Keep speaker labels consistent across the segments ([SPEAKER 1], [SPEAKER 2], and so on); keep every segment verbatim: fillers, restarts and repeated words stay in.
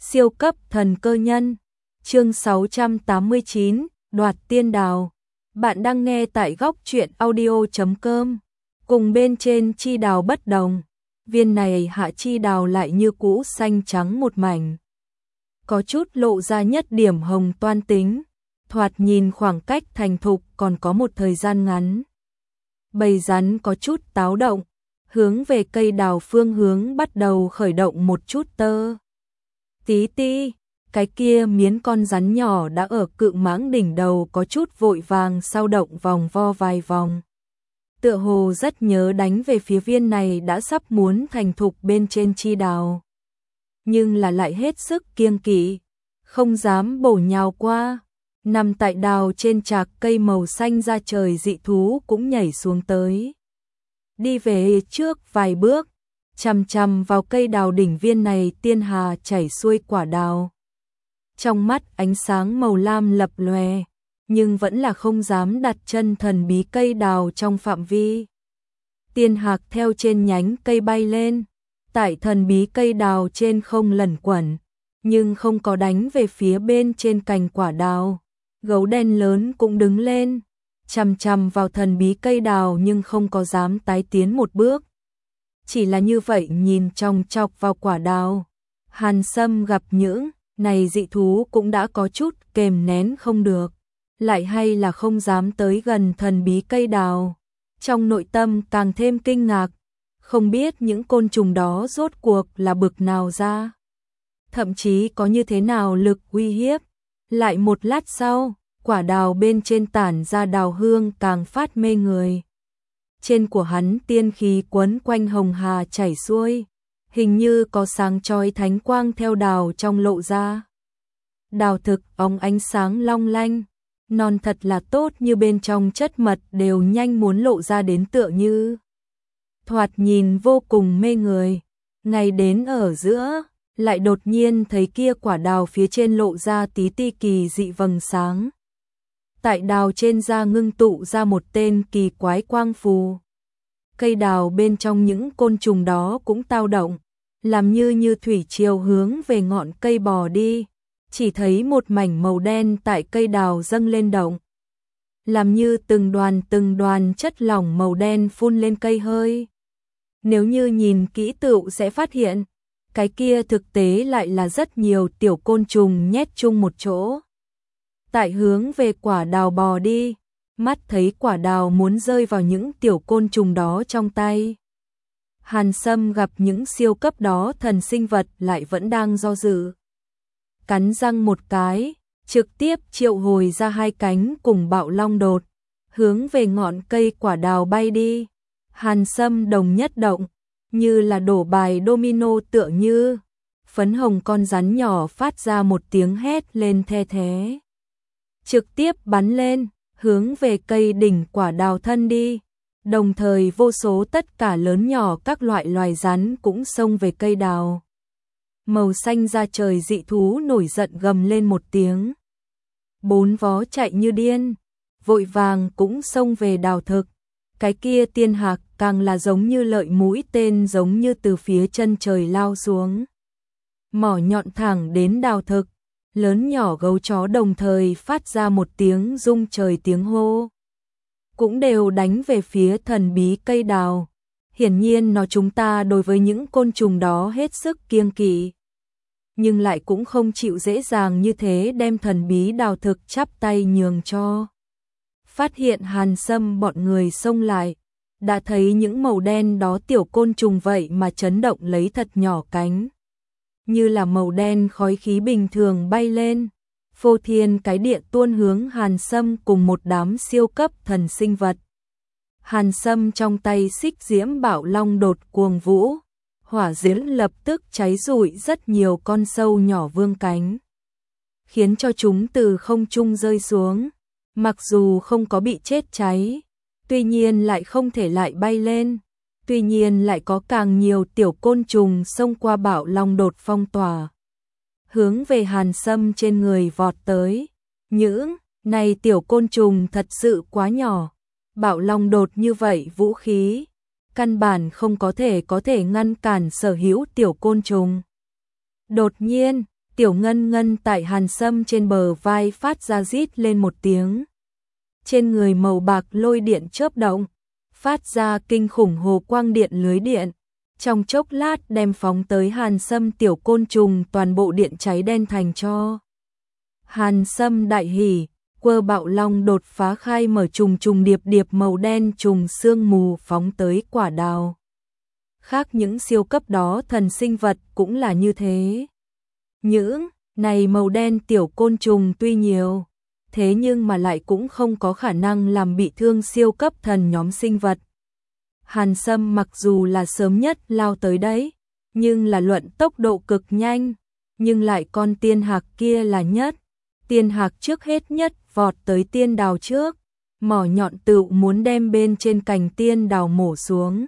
[SPEAKER 1] Siêu cấp thần cơ nhân. Chương sáu trăm tám mươi chín, đoạt tiên đào. Bạn đang nghe tại góc truyện audio chấm com. Cùng bên trên chi đào bất đồng, viên này hạ chi đào lại như cũ xanh trắng một mảnh. Có chút lộ ra nhất điểm hồng toan tính, thoạt nhìn khoảng cách thành thục còn có một thời gian ngắn. Bầy rắn có chút táo động, hướng về cây đào phương hướng bắt đầu khởi động một chút tơ. Tí ti, cái kia miến con rắn nhỏ đã ở cự mãng đỉnh đầu có chút vội vàng sao động vòng vo vài vòng. Tựa hồ rất nhớ đánh về phía viên này đã sắp muốn thành thục bên trên chi đào. Nhưng là lại hết sức kiêng kỵ, không dám bổ nhào qua. Nằm tại đào trên trạc cây màu xanh ra trời dị thú cũng nhảy xuống tới. Đi về trước vài bước, chằm chằm vào cây đào đỉnh viên này tiên hà chảy xuôi quả đào. Trong mắt ánh sáng màu lam lập lòe, nhưng vẫn là không dám đặt chân thần bí cây đào trong phạm vi. Tiên hạc theo trên nhánh cây bay lên, tại thần bí cây đào trên không lẩn quẩn, nhưng không có đánh về phía bên trên cành quả đào. Gấu đen lớn cũng đứng lên, chằm chằm vào thần bí cây đào nhưng không có dám tái tiến một bước. Chỉ là như vậy nhìn chòng chọc vào quả đào. Hàn Sâm gặp những này dị thú cũng đã có chút kềm nén không được, lại hay là không dám tới gần thần bí cây đào. Trong nội tâm càng thêm kinh ngạc, không biết những côn trùng đó rốt cuộc là bực nào ra. Thậm chí có như thế nào lực uy hiếp. Lại một lát sau, quả đào bên trên tản ra đào hương càng phát mê người. Trên của hắn tiên khí quấn quanh hồng hà chảy xuôi, hình như có sáng chói thánh quang theo đào trong lộ ra. Đào thực óng ánh sáng long lanh, non thật là tốt như bên trong chất mật đều nhanh muốn lộ ra đến tựa như. Thoạt nhìn vô cùng mê người, ngay đến ở giữa, lại đột nhiên thấy kia quả đào phía trên lộ ra tí ti kỳ dị vầng sáng. Tại đào trên da ngưng tụ ra một tên kỳ quái quang phù. Cây đào bên trong những côn trùng đó cũng tao động, làm như như thủy triều hướng về ngọn cây bò đi, chỉ thấy một mảnh màu đen tại cây đào dâng lên động. Làm như từng đoàn từng đoàn chất lỏng màu đen phun lên cây hơi. Nếu như nhìn kỹ tựu sẽ phát hiện, cái kia thực tế lại là rất nhiều tiểu côn trùng nhét chung một chỗ. Tại hướng về quả đào bò đi, mắt thấy quả đào muốn rơi vào những tiểu côn trùng đó trong tay. Hàn Sâm gặp những siêu cấp đó thần sinh vật lại vẫn đang do dự. Cắn răng một cái, trực tiếp triệu hồi ra hai cánh cùng bạo long đột, hướng về ngọn cây quả đào bay đi. Hàn Sâm đồng nhất động, như là đổ bài domino tựa như. Phấn hồng con rắn nhỏ phát ra một tiếng hét lên the thế. Trực tiếp bắn lên, hướng về cây đỉnh quả đào thân đi. Đồng thời vô số tất cả lớn nhỏ các loại loài rắn cũng xông về cây đào. Màu xanh da trời dị thú nổi giận gầm lên một tiếng. Bốn vó chạy như điên, vội vàng cũng xông về đào thực. Cái kia tiên hạc càng là giống như lợi mũi tên giống như từ phía chân trời lao xuống. Mỏ nhọn thẳng đến đào thực, lớn nhỏ gấu chó đồng thời phát ra một tiếng rung trời tiếng hô. Cũng đều đánh về phía thần bí cây đào. Hiển nhiên nó chúng ta đối với những côn trùng đó hết sức kiêng kỵ. Nhưng lại cũng không chịu dễ dàng như thế đem thần bí đào thực chắp tay nhường cho. Phát hiện Hàn Sâm bọn người xông lại, đã thấy những màu đen đó tiểu côn trùng vậy mà chấn động lấy thật nhỏ cánh. Như là màu đen khói khí bình thường bay lên, phô thiên cái địa tuôn hướng Hàn Sâm cùng một đám siêu cấp thần sinh vật. Hàn Sâm trong tay xích diễm bảo long đột cuồng vũ, hỏa diễm lập tức cháy rụi rất nhiều con sâu nhỏ vương cánh, khiến cho chúng từ không trung rơi xuống. Mặc dù không có bị chết cháy, tuy nhiên lại không thể lại bay lên, tuy nhiên lại có càng nhiều tiểu côn trùng xông qua bảo long đột phong tỏa, hướng về Hàn Sâm trên người vọt tới. Những này tiểu côn trùng thật sự quá nhỏ, bảo long đột như vậy vũ khí, căn bản không có thể có thể ngăn cản sở hữu tiểu côn trùng. Đột nhiên, Tiểu Ngân Ngân tại Hàn Sâm trên bờ vai phát ra rít lên một tiếng. Trên người màu bạc lôi điện chớp động, phát ra kinh khủng hồ quang điện lưới điện. Trong chốc lát đem phóng tới Hàn Sâm tiểu côn trùng toàn bộ điện cháy đen thành tro. Hàn Sâm đại hỉ, quơ bạo long đột phá khai mở trùng trùng điệp điệp màu đen trùng sương mù phóng tới quả đào. Khác những siêu cấp đó thần sinh vật cũng là như thế. Những này màu đen tiểu côn trùng tuy nhiều, thế nhưng mà lại cũng không có khả năng làm bị thương siêu cấp thần nhóm sinh vật. Hàn Sâm mặc dù là sớm nhất lao tới đấy, nhưng là luận tốc độ cực nhanh, nhưng lại con tiên hạc kia là nhất. Tiên hạc trước hết nhất vọt tới tiên đào trước, mỏ nhọn tựu muốn đem bên trên cành tiên đào mổ xuống.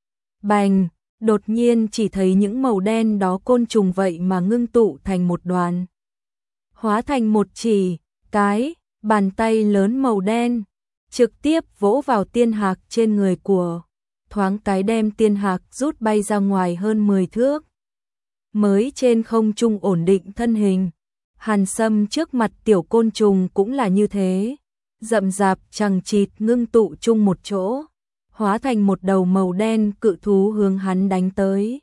[SPEAKER 1] Bành, đột nhiên chỉ thấy những màu đen đó côn trùng vậy mà ngưng tụ thành một đoàn. Hóa thành một chỉ, cái, bàn tay lớn màu đen, trực tiếp vỗ vào tiên hạc trên người của, thoáng cái đem tiên hạc rút bay ra ngoài hơn mười thước. Mới trên không trung ổn định thân hình, Hàn Sâm trước mặt tiểu côn trùng cũng là như thế, rậm rạp chằng chịt ngưng tụ chung một chỗ, hóa thành một đầu màu đen cự thú hướng hắn đánh tới.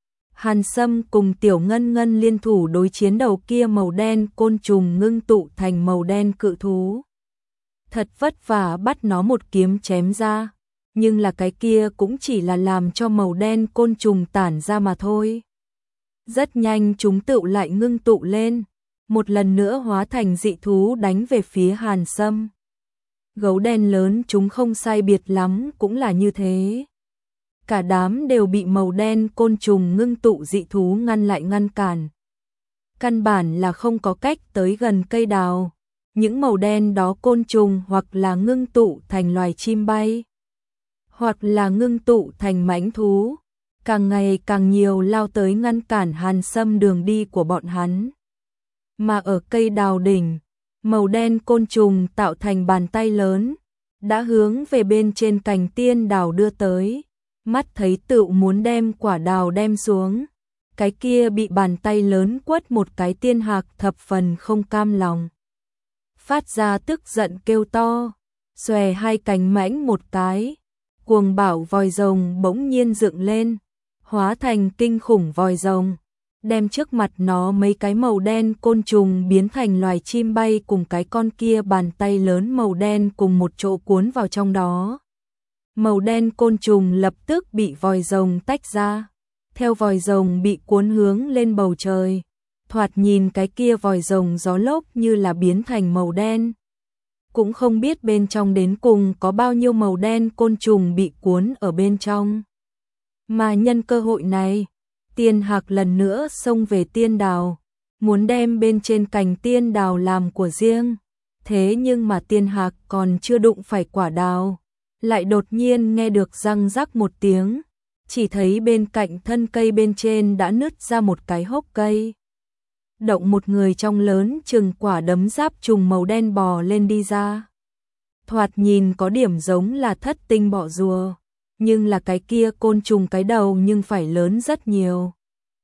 [SPEAKER 1] Hàn Sâm cùng Tiểu Ngân Ngân liên thủ đối chiến đầu kia màu đen côn trùng ngưng tụ thành màu đen cự thú. Thật vất vả bắt nó một kiếm chém ra, nhưng là cái kia cũng chỉ là làm cho màu đen côn trùng tản ra mà thôi. Rất nhanh chúng tựu lại ngưng tụ lên, một lần nữa hóa thành dị thú đánh về phía Hàn Sâm. Gấu đen lớn chúng không sai biệt lắm cũng là như thế. Cả đám đều bị màu đen côn trùng ngưng tụ dị thú ngăn lại ngăn cản. Căn bản là không có cách tới gần cây đào. Những màu đen đó côn trùng hoặc là ngưng tụ thành loài chim bay, hoặc là ngưng tụ thành mãnh thú, càng ngày càng nhiều lao tới ngăn cản Hàn Sâm đường đi của bọn hắn. Mà ở cây đào đỉnh, màu đen côn trùng tạo thành bàn tay lớn, đã hướng về bên trên cành tiên đào đưa tới, mắt thấy tựu muốn đem quả đào đem xuống. Cái kia bị bàn tay lớn quất một cái tiên hạc thập phần không cam lòng, phát ra tức giận kêu to, xòe hai cánh mãnh một cái, cuồng bảo vòi rồng bỗng nhiên dựng lên, hóa thành kinh khủng vòi rồng, đem trước mặt nó mấy cái màu đen côn trùng biến thành loài chim bay cùng cái con kia bàn tay lớn màu đen cùng một chỗ cuốn vào trong đó. Màu đen côn trùng lập tức bị vòi rồng tách ra, theo vòi rồng bị cuốn hướng lên bầu trời. Thoạt nhìn cái kia vòi rồng gió lốc như là biến thành màu đen. Cũng không biết bên trong đến cùng có bao nhiêu màu đen côn trùng bị cuốn ở bên trong. Mà nhân cơ hội này, tiên hạc lần nữa xông về tiên đào, muốn đem bên trên cành tiên đào làm của riêng. Thế nhưng mà tiên hạc còn chưa đụng phải quả đào, lại đột nhiên nghe được răng rắc một tiếng, chỉ thấy bên cạnh thân cây bên trên đã nứt ra một cái hốc cây. Động một người trong lớn chừng quả đấm giáp trùng màu đen bò lên đi ra. Thoạt nhìn có điểm giống là thất tinh bọ rùa, nhưng là cái kia côn trùng cái đầu nhưng phải lớn rất nhiều.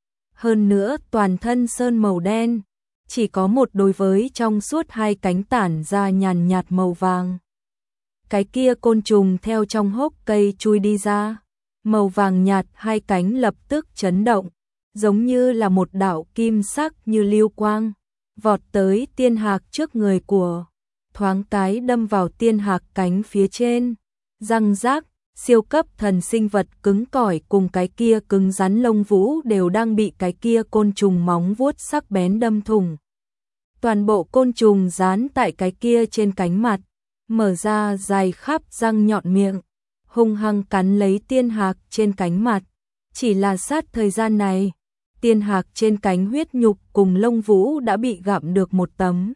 [SPEAKER 1] Hơn nữa toàn thân sơn màu đen, chỉ có một đôi với trong suốt hai cánh tản ra nhàn nhạt màu vàng. Cái kia côn trùng theo trong hốc cây chui đi ra, màu vàng nhạt hai cánh lập tức chấn động, giống như là một đạo kim sắc như lưu quang, vọt tới tiên hạc trước người của, thoáng cái đâm vào tiên hạc cánh phía trên, răng rác, siêu cấp thần sinh vật cứng cỏi cùng cái kia cứng rắn lông vũ đều đang bị cái kia côn trùng móng vuốt sắc bén đâm thủng. Toàn bộ côn trùng dán tại cái kia trên cánh mặt, mở ra dài khắp răng nhọn miệng, hung hăng cắn lấy tiên hạc trên cánh mặt. Chỉ là sát thời gian này, tiên hạc trên cánh huyết nhục cùng lông vũ đã bị gặm được một tấm.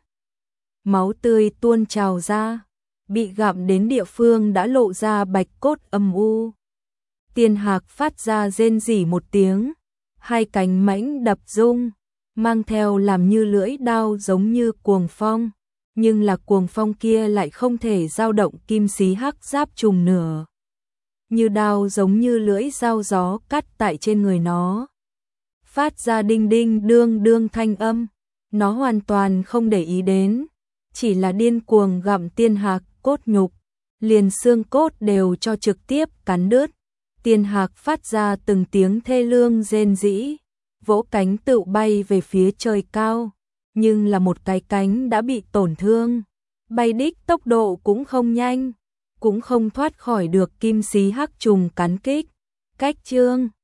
[SPEAKER 1] Máu tươi tuôn trào ra, bị gặm đến địa phương đã lộ ra bạch cốt âm u. Tiên hạc phát ra rên rỉ một tiếng, hai cánh mãnh đập rung, mang theo làm như lưỡi đao giống như cuồng phong, nhưng là cuồng phong kia lại không thể dao động kim xí hắc giáp trùng nửa. Như đao giống như lưỡi dao gió cắt tại trên người nó. phát ra đinh đinh đương đương thanh âm. Nó hoàn toàn không để ý đến, chỉ là điên cuồng gặm Tiên Hạc cốt nhục, liền xương cốt đều cho trực tiếp cắn đứt. Tiên Hạc phát ra từng tiếng thê lương rên rỉ, vỗ cánh tự bay về phía trời cao, nhưng là một cái cánh đã bị tổn thương, bay đích tốc độ cũng không nhanh, cũng không thoát khỏi được kim xí hắc trùng cắn kích. Cách chương